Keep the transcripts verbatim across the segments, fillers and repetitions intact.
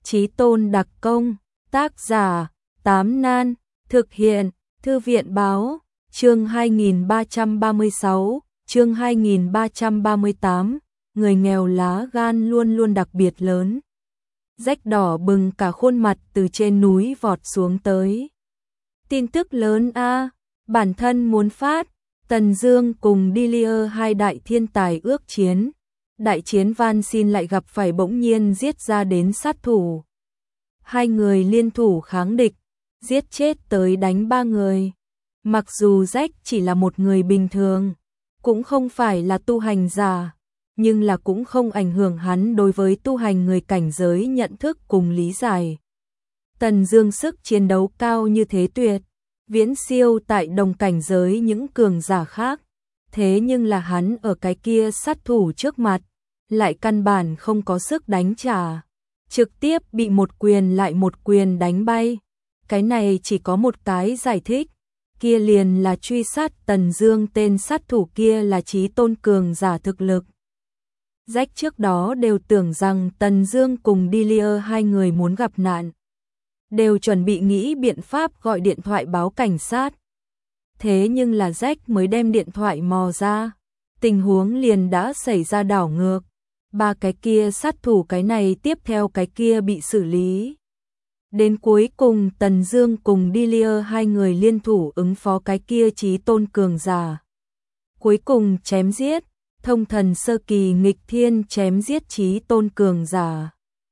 Chí Tôn đặc công, tác giả, Tám Nan, thực hiện, Thư viện báo, chương hai nghìn ba trăm ba mươi sáu, chương hai nghìn ba trăm ba mươi tám, người nghèo lá gan luôn luôn đặc biệt lớn. Rách đỏ bừng cả khuôn mặt từ trên núi vọt xuống tới. Tin tức lớn a, bản thân muốn phát, Tần Dương cùng Delia hai đại thiên tài ước chiến. Đại chiến van xin lại gặp phải bỗng nhiên giết ra đến sát thủ. Hai người liên thủ kháng địch, giết chết tới đánh ba người. Mặc dù Jack chỉ là một người bình thường, cũng không phải là tu hành giả, nhưng là cũng không ảnh hưởng hắn đối với tu hành người cảnh giới nhận thức cùng lý giải. Tần Dương sức chiến đấu cao như thế tuyệt, viễn siêu tại đồng cảnh giới những cường giả khác. Thế nhưng là hắn ở cái kia sát thủ trước mặt, lại căn bản không có sức đánh trả. Trực tiếp bị một quyền lại một quyền đánh bay. Cái này chỉ có một cái giải thích, kia liền là truy sát Tần Dương tên sát thủ kia là Chí Tôn cường giả thực lực. Jack trước đó đều tưởng rằng Tần Dương cùng Delia hai người muốn gặp nạn, đều chuẩn bị nghĩ biện pháp gọi điện thoại báo cảnh sát. Thế nhưng là Jack mới đem điện thoại mò ra, tình huống liền đã xảy ra đảo ngược. Ba cái kia sát thủ cái này tiếp theo cái kia bị xử lý. Đến cuối cùng Tần Dương cùng Delia hai người liên thủ ứng phó cái kia Chí Tôn cường giả. Cuối cùng chém giết, thông thần sơ kỳ nghịch thiên chém giết Chí Tôn cường giả.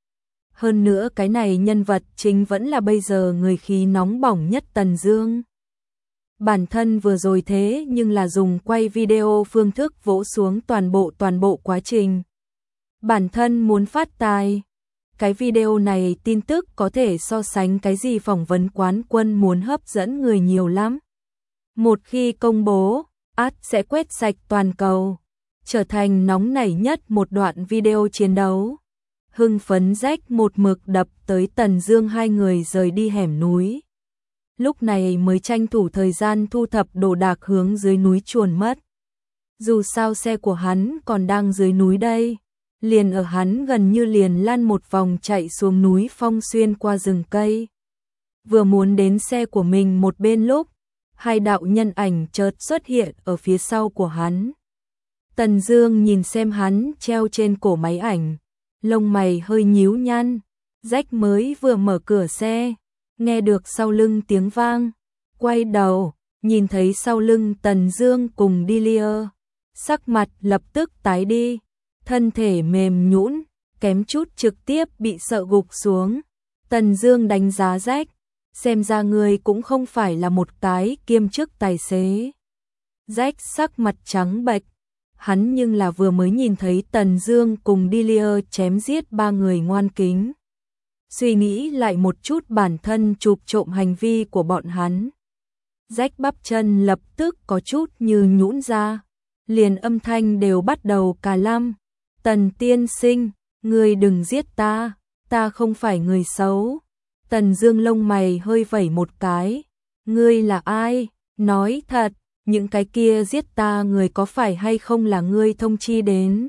Hơn nữa cái này nhân vật chính vẫn là bây giờ người khí nóng bỏng nhất Tần Dương. Bản thân vừa rồi thế nhưng là dùng quay video phương thức vỗ xuống toàn bộ toàn bộ quá trình. Bản thân muốn phát tài. Cái video này tin tức có thể so sánh cái gì phỏng vấn quán quân muốn hấp dẫn người nhiều lắm. Một khi công bố, ắt sẽ quét sạch toàn cầu, trở thành nóng nảy nhất một đoạn video chiến đấu. Hưng phấn Jack một mực đập tới Tần Dương hai người rời đi hẻm núi. Lúc này mới tranh thủ thời gian thu thập đồ đạc hướng dưới núi chuồn mất. Dù sao xe của hắn còn đang dưới núi đây. Liền ở hắn gần như liền lăn một vòng chạy xuống núi phong xuyên qua rừng cây. Vừa muốn đến xe của mình một bên lúc, hai đạo nhân ảnh chợt xuất hiện ở phía sau của hắn. Tần Dương nhìn xem hắn treo trên cổ máy ảnh, lông mày hơi nhíu nhăn. Jack mới vừa mở cửa xe, nghe được sau lưng tiếng vang, quay đầu, nhìn thấy sau lưng Tần Dương cùng Delia, sắc mặt lập tức tái đi. Thân thể mềm nhũn, kém chút trực tiếp bị sợ gục xuống. Tần Dương đánh giá Jack, xem ra người cũng không phải là một cái kiêm chức tài xế. Jack sắc mặt trắng bệch, hắn nhưng là vừa mới nhìn thấy Tần Dương cùng Delia chém giết ba người ngoan kính. Suy nghĩ lại một chút bản thân chụp trộm hành vi của bọn hắn. Jack bắp chân lập tức có chút như nhũn ra, liền âm thanh đều bắt đầu cà lăm. Tần tiên sinh, ngươi đừng giết ta, ta không phải người xấu. Tần Dương lông mày hơi vẩy một cái, ngươi là ai? Nói thật, những cái kia giết ta người có phải hay không là ngươi thông chi đến?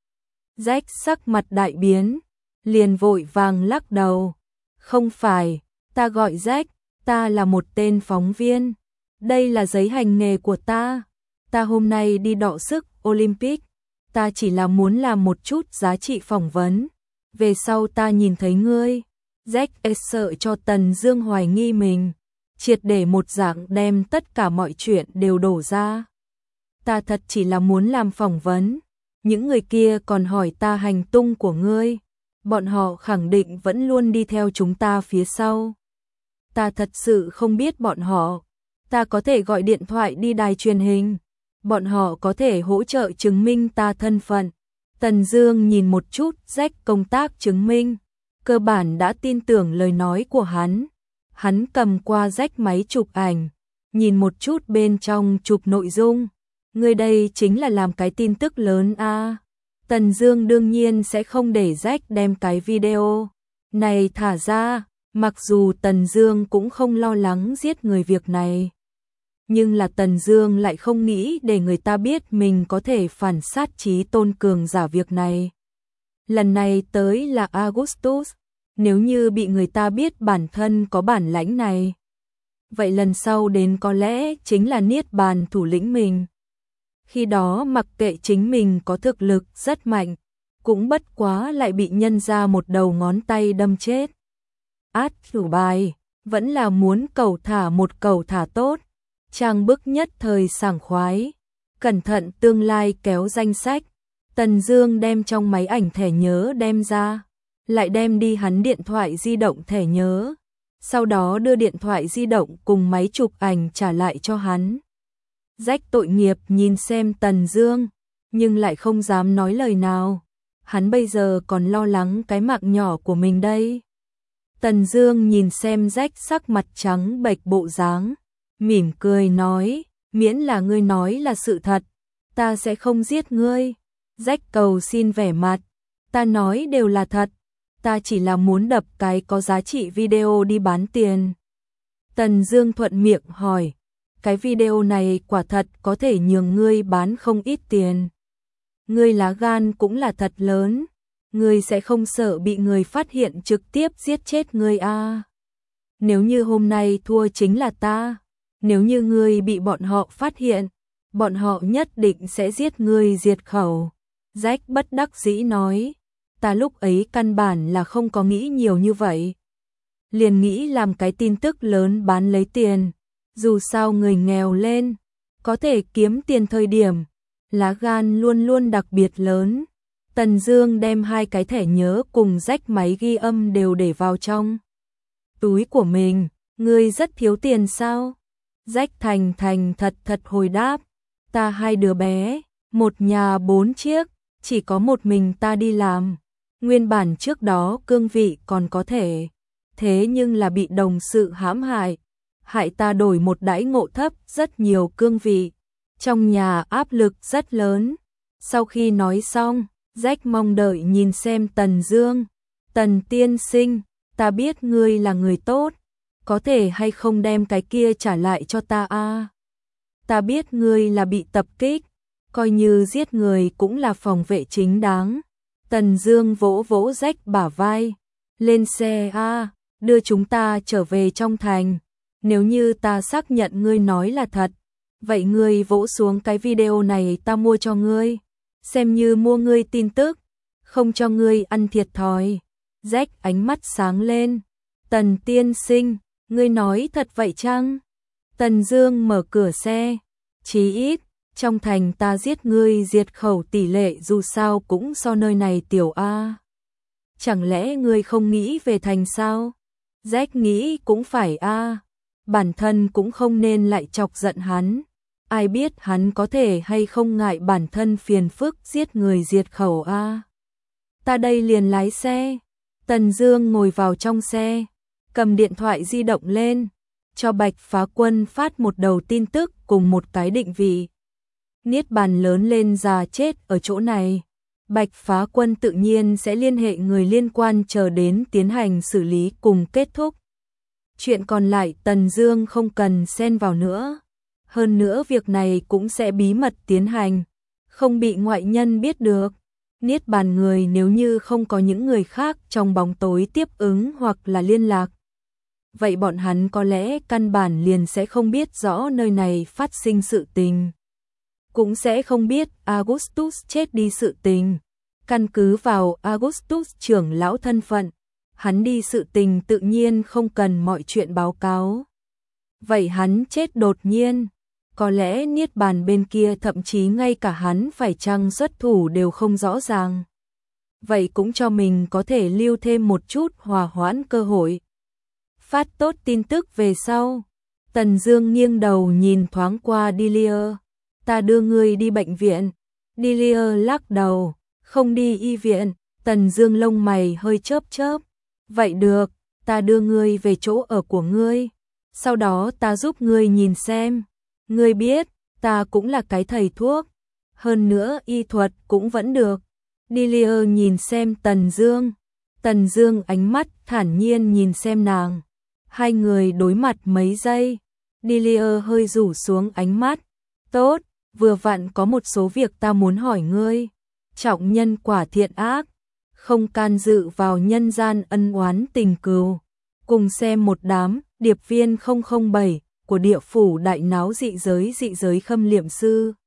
Jack sắc mặt đại biến, liền vội vàng lắc đầu. Không phải, ta gọi Jack, ta là một tên phóng viên. Đây là giấy hành nghề của ta. Ta hôm nay đi đọ sức Olympic. Ta chỉ là muốn làm một chút giá trị phỏng vấn. Về sau ta nhìn thấy ngươi. Jack e sợ cho Tần Dương hoài nghi mình, triệt để một dạng đem tất cả mọi chuyện đều đổ ra. Ta thật chỉ là muốn làm phỏng vấn. Những người kia còn hỏi ta hành tung của ngươi. Bọn họ khẳng định vẫn luôn đi theo chúng ta phía sau. Ta thật sự không biết bọn họ. Ta có thể gọi điện thoại đi đài truyền hình. Bọn họ có thể hỗ trợ chứng minh ta thân phận. Tần Dương nhìn một chút Jack công tác chứng minh, cơ bản đã tin tưởng lời nói của hắn. Hắn cầm qua Jack máy chụp ảnh, nhìn một chút bên trong chụp nội dung. Người đây chính là làm cái tin tức lớn a. À. Tần Dương đương nhiên sẽ không để Jack đem cái video này thả ra, mặc dù Tần Dương cũng không lo lắng giết người việc này. Nhưng là Tần Dương lại không nghĩ để người ta biết mình có thể phản sát Chí Tôn cường giả việc này. Lần này tới là Augustus, Nếu như bị người ta biết bản thân có bản lãnh này, vậy lần sau đến có lẽ chính là Niết Bàn thủ lĩnh mình. Khi đó mặc kệ chính mình có thực lực rất mạnh, cũng bất quá lại bị nhân ra một đầu ngón tay đâm chết. Át chủ bài, vẫn là muốn cầu thả một cầu thả tốt, trang bức nhất thời sảng khoái, cẩn thận tương lai kéo danh sách. Tần Dương đem trong máy ảnh thẻ nhớ đem ra, lại đem đi hắn điện thoại di động thẻ nhớ, sau đó đưa điện thoại di động cùng máy chụp ảnh trả lại cho hắn. Rách tội nghiệp nhìn xem Tần Dương, nhưng lại không dám nói lời nào, hắn bây giờ còn lo lắng cái mạng nhỏ của mình đây. Tần Dương nhìn xem Rách sắc mặt trắng bệch bộ dáng, mỉm cười nói, miễn là ngươi nói là sự thật, ta sẽ không giết ngươi. Rách cầu xin vẻ mặt, ta nói đều là thật, ta chỉ là muốn đập cái có giá trị video đi bán tiền. Tần Dương thuận miệng hỏi, cái video này quả thật có thể nhường ngươi bán không ít tiền. Ngươi lá gan cũng là thật lớn, ngươi sẽ không sợ bị người phát hiện trực tiếp giết chết ngươi à? Nếu như hôm nay thua chính là ta, nếu như ngươi bị bọn họ phát hiện, bọn họ nhất định sẽ giết ngươi diệt khẩu. Rách bất đắc dĩ nói, ta lúc ấy căn bản là không có nghĩ nhiều như vậy. Liền nghĩ làm cái tin tức lớn bán lấy tiền, dù sao người nghèo lên, có thể kiếm tiền thời điểm, lá gan luôn luôn đặc biệt lớn. Tần Dương đem hai cái thẻ nhớ cùng rách máy ghi âm đều để vào trong túi của mình, ngươi rất thiếu tiền sao? Rách thành thành thật thật hồi đáp, ta hai đứa bé, một nhà bốn chiếc, chỉ có một mình ta đi làm. Nguyên bản trước đó cương vị còn có thể, thế nhưng là bị đồng sự hãm hại, hại ta đổi một đãi ngộ thấp rất nhiều cương vị. Trong nhà áp lực rất lớn. Sau khi nói xong, Rách mong đợi nhìn xem Tần Dương. Tần tiên sinh, ta biết ngươi là người tốt, có thể hay không đem cái kia trả lại cho ta a? À? Ta biết ngươi là bị tập kích, coi như giết người cũng là phòng vệ chính đáng. Tần Dương vỗ vỗ Rách bả vai, lên xe a, à, đưa chúng ta trở về trong thành. Nếu như ta xác nhận ngươi nói là thật, vậy ngươi vỗ xuống cái video này ta mua cho ngươi, xem như mua ngươi tin tức, không cho ngươi ăn thiệt thòi. Rách ánh mắt sáng lên, Tần tiên sinh, ngươi nói thật vậy chăng? Tần Dương mở cửa xe, chí ít, trong thành ta giết ngươi diệt khẩu tỷ lệ dù sao cũng so nơi này tiểu a. Chẳng lẽ ngươi không nghĩ về thành sao? Rách nghĩ cũng phải a, bản thân cũng không nên lại chọc giận hắn. Ai biết hắn có thể hay không ngại bản thân phiền phức giết người diệt khẩu a. Ta đây liền lái xe. Tần Dương ngồi vào trong xe, cầm điện thoại di động lên, cho Bạch Phá Quân phát một đầu tin tức cùng một cái định vị. Niết bàn lớn lên già chết ở chỗ này. Bạch Phá Quân tự nhiên sẽ liên hệ người liên quan chờ đến tiến hành xử lý cùng kết thúc. Chuyện còn lại Tần Dương không cần xen vào nữa. Hơn nữa việc này cũng sẽ bí mật tiến hành, không bị ngoại nhân biết được. Niết bàn người nếu như không có những người khác trong bóng tối tiếp ứng hoặc là liên lạc, vậy bọn hắn có lẽ căn bản liền sẽ không biết rõ nơi này phát sinh sự tình. Cũng sẽ không biết Augustus chết đi sự tình. Căn cứ vào Augustus trưởng lão thân phận, hắn đi sự tình tự nhiên không cần mọi chuyện báo cáo. Vậy hắn chết đột nhiên, có lẽ Niết bàn bên kia thậm chí ngay cả hắn phải chăng xuất thủ đều không rõ ràng. Vậy cũng cho mình có thể lưu thêm một chút hòa hoãn cơ hội. Phát tốt tin tức về sau, Tần Dương nghiêng đầu nhìn thoáng qua Delia. Ta đưa ngươi đi bệnh viện. Delia lắc đầu, không đi y viện. Tần Dương lông mày hơi chớp chớp. Vậy được, ta đưa ngươi về chỗ ở của ngươi. Sau đó ta giúp ngươi nhìn xem. Ngươi biết, ta cũng là cái thầy thuốc. Hơn nữa y thuật cũng vẫn được. Delia nhìn xem Tần Dương. Tần Dương ánh mắt thản nhiên nhìn xem nàng. Hai người đối mặt mấy giây. Delia hơi rủ xuống ánh mắt. Tốt, vừa vặn có một số việc ta muốn hỏi ngươi. Trọng nhân quả thiện ác. không can dự vào nhân gian ân oán tình cừu. Cùng xem một đám điệp viên không không bảy của địa phủ đại náo dị giới dị giới khâm liệm sư.